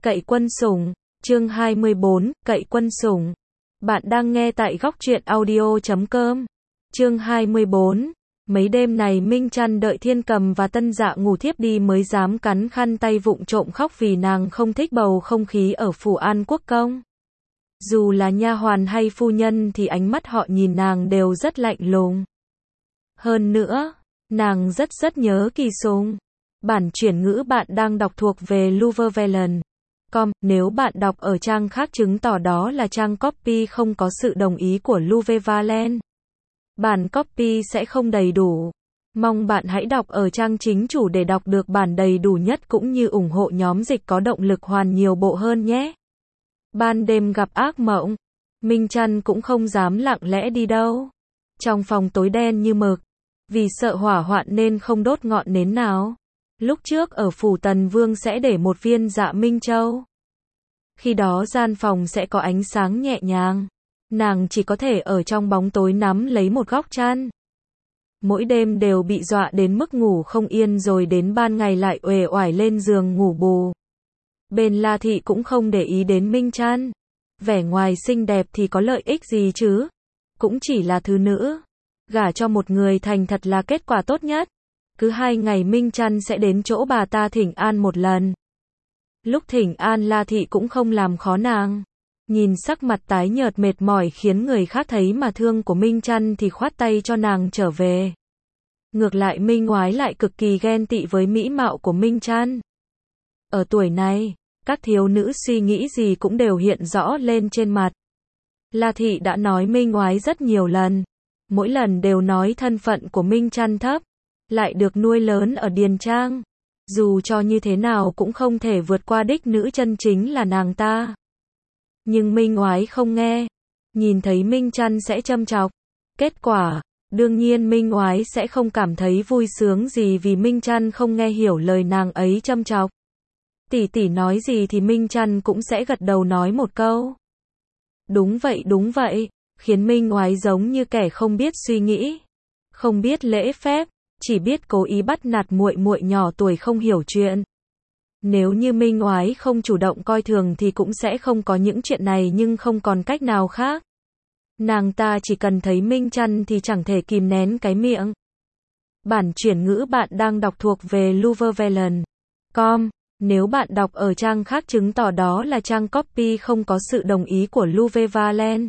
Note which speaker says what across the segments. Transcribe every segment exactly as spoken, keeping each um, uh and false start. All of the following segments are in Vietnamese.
Speaker 1: Cậy quân sủng, chương hai mươi bốn, Cậy quân sủng. Bạn đang nghe tại góc truyện audio chấm com. Chương hai mươi bốn. Mấy đêm này Minh Trăn đợi Thiên Cầm và Tân Dạ ngủ thiếp đi mới dám cắn khăn tay vụng trộm khóc vì nàng không thích bầu không khí ở phủ An Quốc công. Dù là nha hoàn hay phu nhân thì ánh mắt họ nhìn nàng đều rất lạnh lùng. Hơn nữa, nàng rất rất nhớ Kỳ Sùng. Bản chuyển ngữ bạn đang đọc thuộc về Luvervelen. Com, nếu bạn đọc ở trang khác chứng tỏ đó là trang copy không có sự đồng ý của Luvervelen. Bản copy sẽ không đầy đủ. Mong bạn hãy đọc ở trang chính chủ để đọc được bản đầy đủ nhất cũng như ủng hộ nhóm dịch có động lực hoàn nhiều bộ hơn nhé. Ban đêm gặp ác mộng, Minh Trăn cũng không dám lặng lẽ đi đâu. Trong phòng tối đen như mực, vì sợ hỏa hoạn nên không đốt ngọn nến nào. Lúc trước ở phủ Tần Vương sẽ để một viên Dạ Minh Châu. Khi đó gian phòng sẽ có ánh sáng nhẹ nhàng. Nàng chỉ có thể ở trong bóng tối nắm lấy một góc chăn. Mỗi đêm đều bị dọa đến mức ngủ không yên rồi đến ban ngày lại uể oải lên giường ngủ bù. Bên La Thị cũng không để ý đến Minh Trăn. Vẻ ngoài xinh đẹp thì có lợi ích gì chứ? Cũng chỉ là thứ nữ. Gả cho một người thành thật là kết quả tốt nhất. Cứ hai ngày Minh Trăn sẽ đến chỗ bà ta thỉnh an một lần. Lúc thỉnh an La Thị cũng không làm khó nàng. Nhìn sắc mặt tái nhợt mệt mỏi khiến người khác thấy mà thương của Minh Trăn thì khoát tay cho nàng trở về. Ngược lại Minh Ngoái lại cực kỳ ghen tị với mỹ mạo của Minh Trăn. Ở tuổi này, các thiếu nữ suy nghĩ gì cũng đều hiện rõ lên trên mặt. La Thị đã nói Minh Ngoái rất nhiều lần. Mỗi lần đều nói thân phận của Minh Trăn thấp. Lại được nuôi lớn ở Điền Trang. Dù cho như thế nào cũng không thể vượt qua đích nữ chân chính là nàng ta. Nhưng Minh Ngoái không nghe. Nhìn thấy Minh Trăn sẽ châm chọc. Kết quả, đương nhiên Minh Ngoái sẽ không cảm thấy vui sướng gì vì Minh Trăn không nghe hiểu lời nàng ấy châm chọc. Tỷ tỷ nói gì thì Minh Trăn cũng sẽ gật đầu nói một câu. Đúng vậy đúng vậy, khiến Minh Ngoái giống như kẻ không biết suy nghĩ, không biết lễ phép, chỉ biết cố ý bắt nạt muội muội nhỏ tuổi không hiểu chuyện. Nếu như Minh Ngoái không chủ động coi thường thì cũng sẽ không có những chuyện này nhưng không còn cách nào khác. Nàng ta chỉ cần thấy Minh Trăn thì chẳng thể kìm nén cái miệng. Bản chuyển ngữ bạn đang đọc thuộc về Luvervelen. Com, nếu bạn đọc ở trang khác chứng tỏ đó là trang copy không có sự đồng ý của Luvervelen.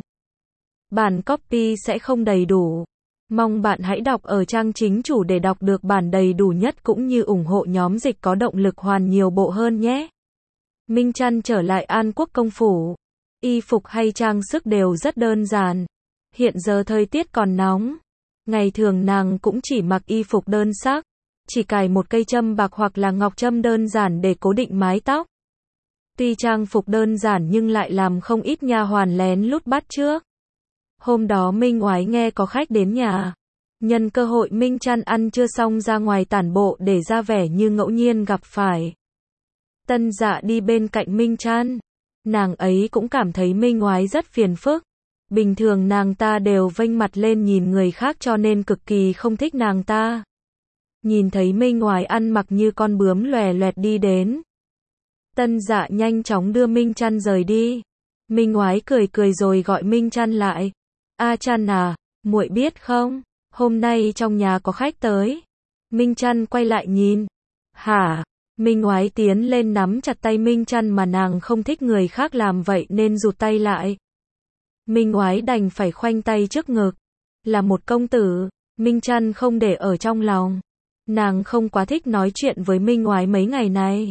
Speaker 1: Bản copy sẽ không đầy đủ. Mong bạn hãy đọc ở trang chính chủ để đọc được bản đầy đủ nhất cũng như ủng hộ nhóm dịch có động lực hoàn nhiều bộ hơn nhé. Minh Trăn trở lại An Quốc công phủ. Y phục hay trang sức đều rất đơn giản. Hiện giờ thời tiết còn nóng. Ngày thường nàng cũng chỉ mặc y phục đơn sắc. Chỉ cài một cây châm bạc hoặc là ngọc châm đơn giản để cố định mái tóc. Tuy trang phục đơn giản nhưng lại làm không ít nha hoàn lén lút bắt chước. Hôm đó Minh Ngoái nghe có khách đến nhà. Nhân cơ hội Minh Trăn ăn chưa xong ra ngoài tản bộ để ra vẻ như ngẫu nhiên gặp phải. Tân Dạ đi bên cạnh Minh Trăn. Nàng ấy cũng cảm thấy Minh Ngoái rất phiền phức. Bình thường nàng ta đều vênh mặt lên nhìn người khác cho nên cực kỳ không thích nàng ta. Nhìn thấy Minh Ngoái ăn mặc như con bướm lòe loẹt đi đến. Tân Dạ nhanh chóng đưa Minh Trăn rời đi. Minh Ngoái cười cười rồi gọi Minh Trăn lại. A Trăn à, muội biết không, hôm nay trong nhà có khách tới. Minh Trăn quay lại nhìn. Hả? Minh Ngoái tiến lên nắm chặt tay Minh Trăn mà nàng không thích người khác làm vậy nên rụt tay lại. Minh Ngoái đành phải khoanh tay trước ngực. Là một công tử, Minh Trăn không để ở trong lòng. Nàng không quá thích nói chuyện với Minh Ngoái mấy ngày này.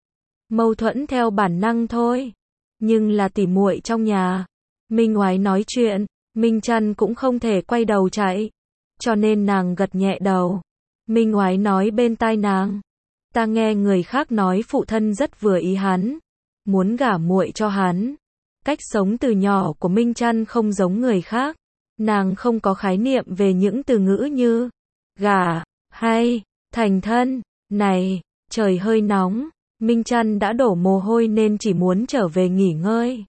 Speaker 1: Mâu thuẫn theo bản năng thôi. Nhưng là tỉ muội trong nhà. Minh Ngoái nói chuyện, Minh Trăn cũng không thể quay đầu chạy. Cho nên nàng gật nhẹ đầu. Minh Ngoái nói bên tai nàng. Ta nghe người khác nói phụ thân rất vừa ý hắn. Muốn gả muội cho hắn. Cách sống từ nhỏ của Minh Trăn không giống người khác. Nàng không có khái niệm về những từ ngữ như gả, hay, thành thân. Này, trời hơi nóng. Minh Trăn đã đổ mồ hôi nên chỉ muốn trở về nghỉ ngơi.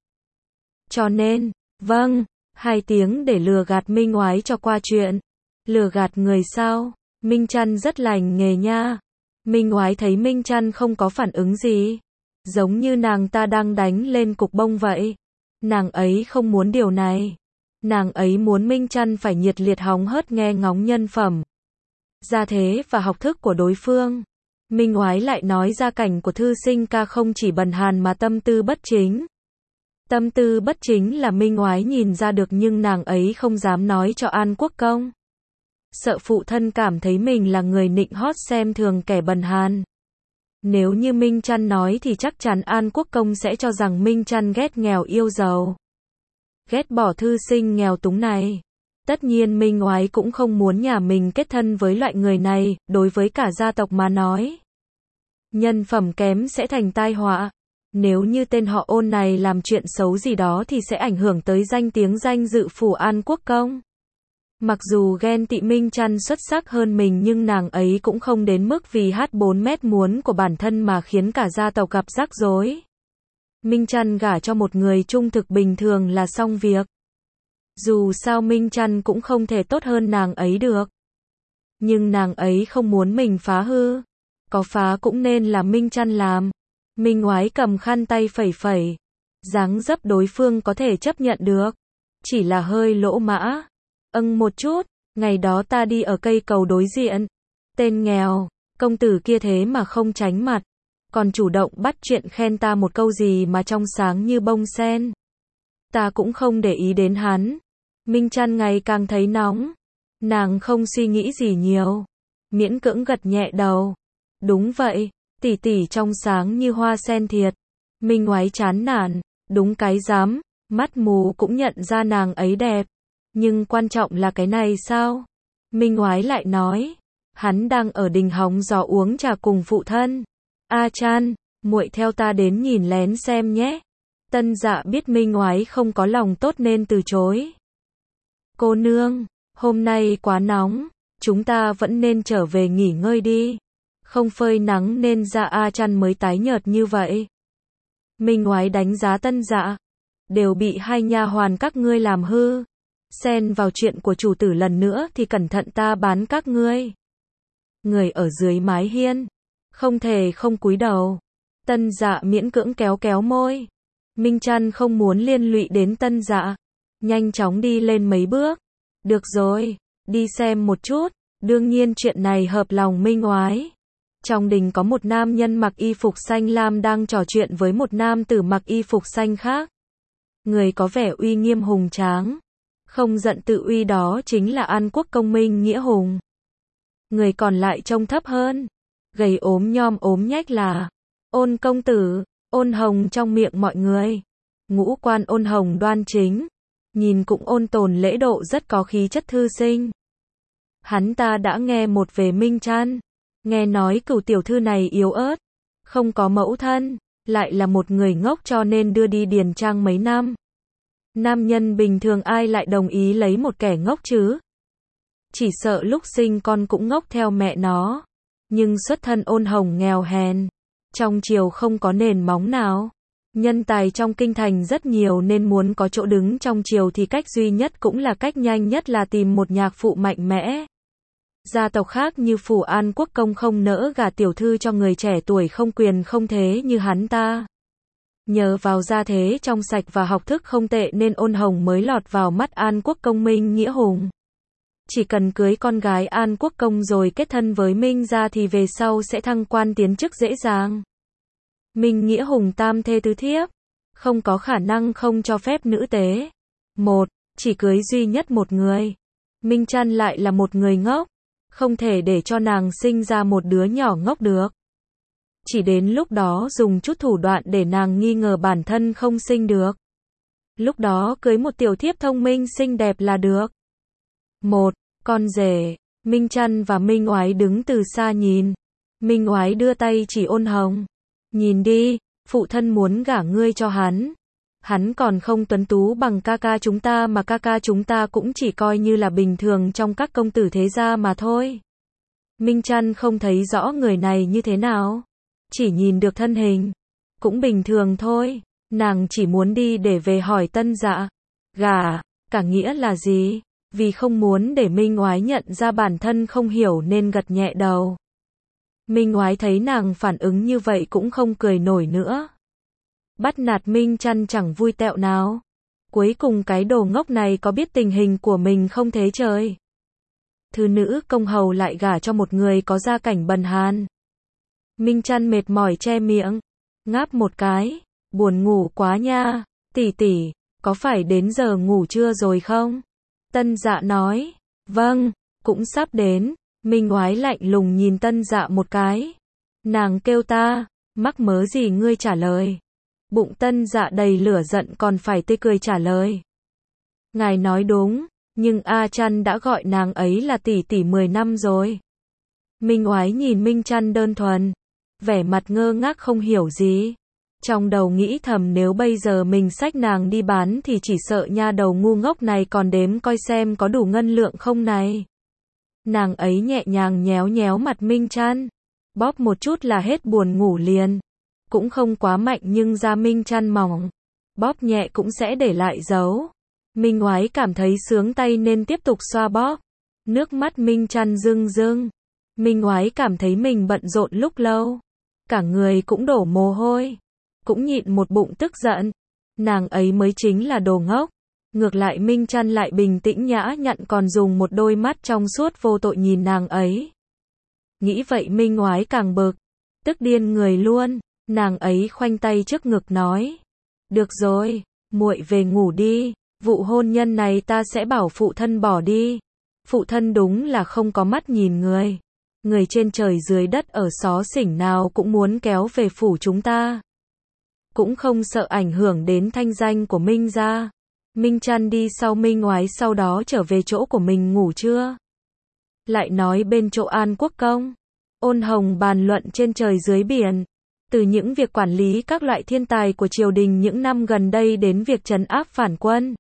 Speaker 1: Cho nên, vâng, hai tiếng để lừa gạt Minh Ngoái cho qua chuyện. Lừa gạt người sao? Minh Trăn rất lành nghề nha. Minh Ngoái thấy Minh Trăn không có phản ứng gì. Giống như nàng ta đang đánh lên cục bông vậy. Nàng ấy không muốn điều này. Nàng ấy muốn Minh Trăn phải nhiệt liệt hóng hớt nghe ngóng nhân phẩm, gia thế và học thức của đối phương. Minh Oái lại nói gia cảnh của thư sinh ca không chỉ bần hàn mà tâm tư bất chính. Tâm tư bất chính là Minh Oái nhìn ra được nhưng nàng ấy không dám nói cho An Quốc Công. Sợ phụ thân cảm thấy mình là người nịnh hót xem thường kẻ bần hàn. Nếu như Minh Trăn nói thì chắc chắn An Quốc Công sẽ cho rằng Minh Trăn ghét nghèo yêu giàu. Ghét bỏ thư sinh nghèo túng này. Tất nhiên Minh Oái cũng không muốn nhà mình kết thân với loại người này, đối với cả gia tộc mà nói. Nhân phẩm kém sẽ thành tai họa. Nếu như tên họ Ôn này làm chuyện xấu gì đó thì sẽ ảnh hưởng tới danh tiếng danh dự phủ An Quốc Công. Mặc dù ghen tị Minh Trăn xuất sắc hơn mình nhưng nàng ấy cũng không đến mức vì hát bốn mét muốn của bản thân mà khiến cả gia tộc gặp rắc rối. Minh Trăn gả cho một người trung thực bình thường là xong việc. Dù sao Minh Trăn cũng không thể tốt hơn nàng ấy được. Nhưng nàng ấy không muốn mình phá hư. Có phá cũng nên là Minh Trăn làm. Minh Oái cầm khăn tay phẩy phẩy. Dáng dấp đối phương có thể chấp nhận được. Chỉ là hơi lỗ mã. Âng một chút, ngày đó ta đi ở cây cầu đối diện. Tên nghèo, công tử kia thế mà không tránh mặt. Còn chủ động bắt chuyện khen ta một câu gì mà trong sáng như bông sen. Ta cũng không để ý đến hắn. Minh Trăn ngày càng thấy nóng. Nàng không suy nghĩ gì nhiều. Miễn cưỡng gật nhẹ đầu. Đúng vậy, tỷ tỷ trong sáng như hoa sen thiệt. Minh Oái chán nản. Đúng cái dám, mắt mù cũng nhận ra nàng ấy đẹp. Nhưng quan trọng là cái này sao? Minh Oái lại nói. Hắn đang ở đình hóng gió uống trà cùng phụ thân. A Chan, muội theo ta đến nhìn lén xem nhé. Tân Dạ biết Minh Oái không có lòng tốt nên từ chối. Cô nương, hôm nay quá nóng, chúng ta vẫn nên trở về nghỉ ngơi đi. Không phơi nắng nên da A Chan mới tái nhợt như vậy. Minh Oái đánh giá Tân Dạ. Đều bị hai nha hoàn các ngươi làm hư. Xen vào chuyện của chủ tử lần nữa thì cẩn thận ta bán các ngươi. Người ở dưới mái hiên. Không thể không cúi đầu. Tân Dạ miễn cưỡng kéo kéo môi. Minh Trăn không muốn liên lụy đến Tân Dạ. Nhanh chóng đi lên mấy bước. Được rồi, đi xem một chút. Đương nhiên chuyện này hợp lòng Minh Oái. Trong đình có một nam nhân mặc y phục xanh lam đang trò chuyện với một nam tử mặc y phục xanh khác. Người có vẻ uy nghiêm hùng tráng. Không giận tự uy đó chính là An Quốc Công Minh Nghĩa Hùng. Người còn lại trông thấp hơn. Gầy ốm nhom ốm nhách là Ôn công tử, Ôn Hồng trong miệng mọi người. Ngũ quan Ôn Hồng đoan chính. Nhìn cũng ôn tồn lễ độ rất có khí chất thư sinh. Hắn ta đã nghe một về Minh Trăn. Nghe nói cửu tiểu thư này yếu ớt. Không có mẫu thân. Lại là một người ngốc cho nên đưa đi điền trang mấy năm. Nam nhân bình thường ai lại đồng ý lấy một kẻ ngốc chứ? Chỉ sợ lúc sinh con cũng ngốc theo mẹ nó. Nhưng xuất thân Ôn Hồng nghèo hèn. Trong triều không có nền móng nào. Nhân tài trong kinh thành rất nhiều nên muốn có chỗ đứng trong triều thì cách duy nhất cũng là cách nhanh nhất là tìm một nhạc phụ mạnh mẽ. Gia tộc khác như phủ An Quốc Công không nỡ gả tiểu thư cho người trẻ tuổi không quyền không thế như hắn ta. Nhờ vào gia thế trong sạch và học thức không tệ nên Ôn Hồng mới lọt vào mắt An Quốc Công Minh Nghĩa Hùng. Chỉ cần cưới con gái An Quốc Công rồi kết thân với Minh gia thì về sau sẽ thăng quan tiến chức dễ dàng. Minh Nghĩa Hùng tam thê tứ thiếp. Không có khả năng không cho phép nữ tế. Một, chỉ cưới duy nhất một người. Minh Trăn lại là một người ngốc. Không thể để cho nàng sinh ra một đứa nhỏ ngốc được. Chỉ đến lúc đó dùng chút thủ đoạn để nàng nghi ngờ bản thân không sinh được. Lúc đó cưới một tiểu thiếp thông minh xinh đẹp là được. Một, con rể. Minh Trăn và Minh Oái đứng từ xa nhìn. Minh Oái đưa tay chỉ Ôn Hồng. Nhìn đi, phụ thân muốn gả ngươi cho hắn. Hắn còn không tuấn tú bằng ca ca chúng ta mà ca ca chúng ta cũng chỉ coi như là bình thường trong các công tử thế gia mà thôi. Minh Trăn không thấy rõ người này như thế nào. Chỉ nhìn được thân hình. Cũng bình thường thôi. Nàng chỉ muốn đi để về hỏi Tân Dạ. Gả, cả nghĩa là gì? Vì không muốn để Minh Oái nhận ra bản thân không hiểu nên gật nhẹ đầu. Minh Oái thấy nàng phản ứng như vậy cũng không cười nổi nữa. Bắt nạt Minh Chăn chẳng vui tẹo nào. Cuối cùng cái đồ ngốc này có biết tình hình của mình không thế trời. Thư nữ công hầu lại gả cho một người có gia cảnh bần hàn. Minh Chăn mệt mỏi che miệng, ngáp một cái, buồn ngủ quá nha, tỷ tỷ, có phải đến giờ ngủ trưa rồi không? Tân Dạ nói, vâng, cũng sắp đến. Minh Oái lạnh lùng nhìn Tân Dạ một cái. Nàng kêu ta, mắc mớ gì ngươi trả lời. Bụng Tân Dạ đầy lửa giận còn phải tươi cười trả lời. Ngài nói đúng, nhưng A Chăn đã gọi nàng ấy là tỷ tỷ mười năm rồi. Minh Oái nhìn Minh Chăn đơn thuần, vẻ mặt ngơ ngác không hiểu gì. Trong đầu nghĩ thầm nếu bây giờ mình xách nàng đi bán thì chỉ sợ nha đầu ngu ngốc này còn đếm coi xem có đủ ngân lượng không này. Nàng ấy nhẹ nhàng nhéo nhéo mặt Minh Chăn, bóp một chút là hết buồn ngủ liền. Cũng không quá mạnh nhưng da Minh Chăn mỏng, bóp nhẹ cũng sẽ để lại dấu. Minh Oái cảm thấy sướng tay nên tiếp tục xoa bóp. Nước mắt Minh Chăn rưng rưng. Minh Oái cảm thấy mình bận rộn lúc lâu, cả người cũng đổ mồ hôi, cũng nhịn một bụng tức giận. Nàng ấy mới chính là đồ ngốc. Ngược lại Minh Chăn lại bình tĩnh nhã nhặn còn dùng một đôi mắt trong suốt vô tội nhìn nàng ấy. Nghĩ vậy Minh Oái càng bực, tức điên người luôn. Nàng ấy khoanh tay trước ngực nói, được rồi, muội về ngủ đi, vụ hôn nhân này ta sẽ bảo phụ thân bỏ đi. Phụ thân đúng là không có mắt nhìn người. Người trên trời dưới đất ở xó xỉnh nào cũng muốn kéo về phủ chúng ta. Cũng không sợ ảnh hưởng đến thanh danh của Minh gia. Minh Chăn đi sau Minh Oái sau đó trở về chỗ của mình ngủ trưa. Lại nói bên chỗ An Quốc Công, Ôn Hồng bàn luận trên trời dưới biển. Từ những việc quản lý các loại thiên tài của triều đình những năm gần đây đến việc trấn áp phản quân,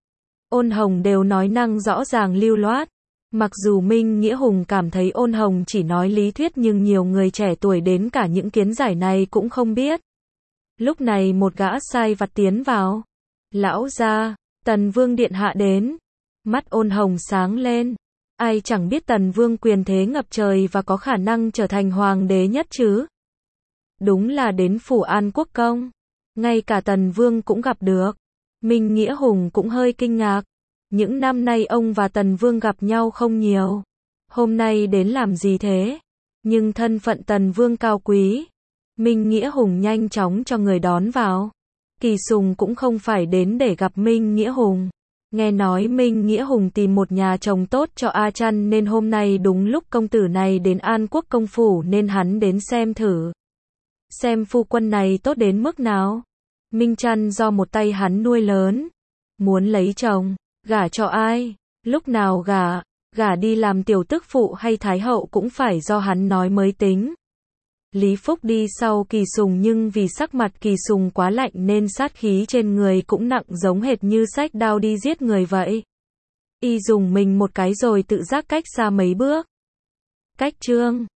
Speaker 1: Ôn Hồng đều nói năng rõ ràng lưu loát. Mặc dù Minh Nghĩa Hùng cảm thấy Ôn Hồng chỉ nói lý thuyết nhưng nhiều người trẻ tuổi đến cả những kiến giải này cũng không biết. Lúc này một gã sai vặt tiến vào. Lão gia, Tần Vương điện hạ đến. Mắt Ôn Hồng sáng lên. Ai chẳng biết Tần Vương quyền thế ngập trời và có khả năng trở thành hoàng đế nhất chứ. Đúng là đến phủ An Quốc Công. Ngay cả Tần Vương cũng gặp được. Minh Nghĩa Hùng cũng hơi kinh ngạc. Những năm nay ông và Tần Vương gặp nhau không nhiều. Hôm nay đến làm gì thế? Nhưng thân phận Tần Vương cao quý. Minh Nghĩa Hùng nhanh chóng cho người đón vào. Kỳ Sùng cũng không phải đến để gặp Minh Nghĩa Hùng. Nghe nói Minh Nghĩa Hùng tìm một nhà chồng tốt cho A Chăn nên hôm nay đúng lúc công tử này đến An Quốc Công phủ nên hắn đến xem thử. Xem phu quân này tốt đến mức nào. Minh Chăn do một tay hắn nuôi lớn. Muốn lấy chồng, gả cho ai, lúc nào gả, gả đi làm tiểu tức phụ hay thái hậu cũng phải do hắn nói mới tính. Lý Phúc đi sau Kỳ Sùng nhưng vì sắc mặt Kỳ Sùng quá lạnh nên sát khí trên người cũng nặng giống hệt như xách đao đi giết người vậy. Y dùng mình một cái rồi tự giác cách xa mấy bước. Cách trương.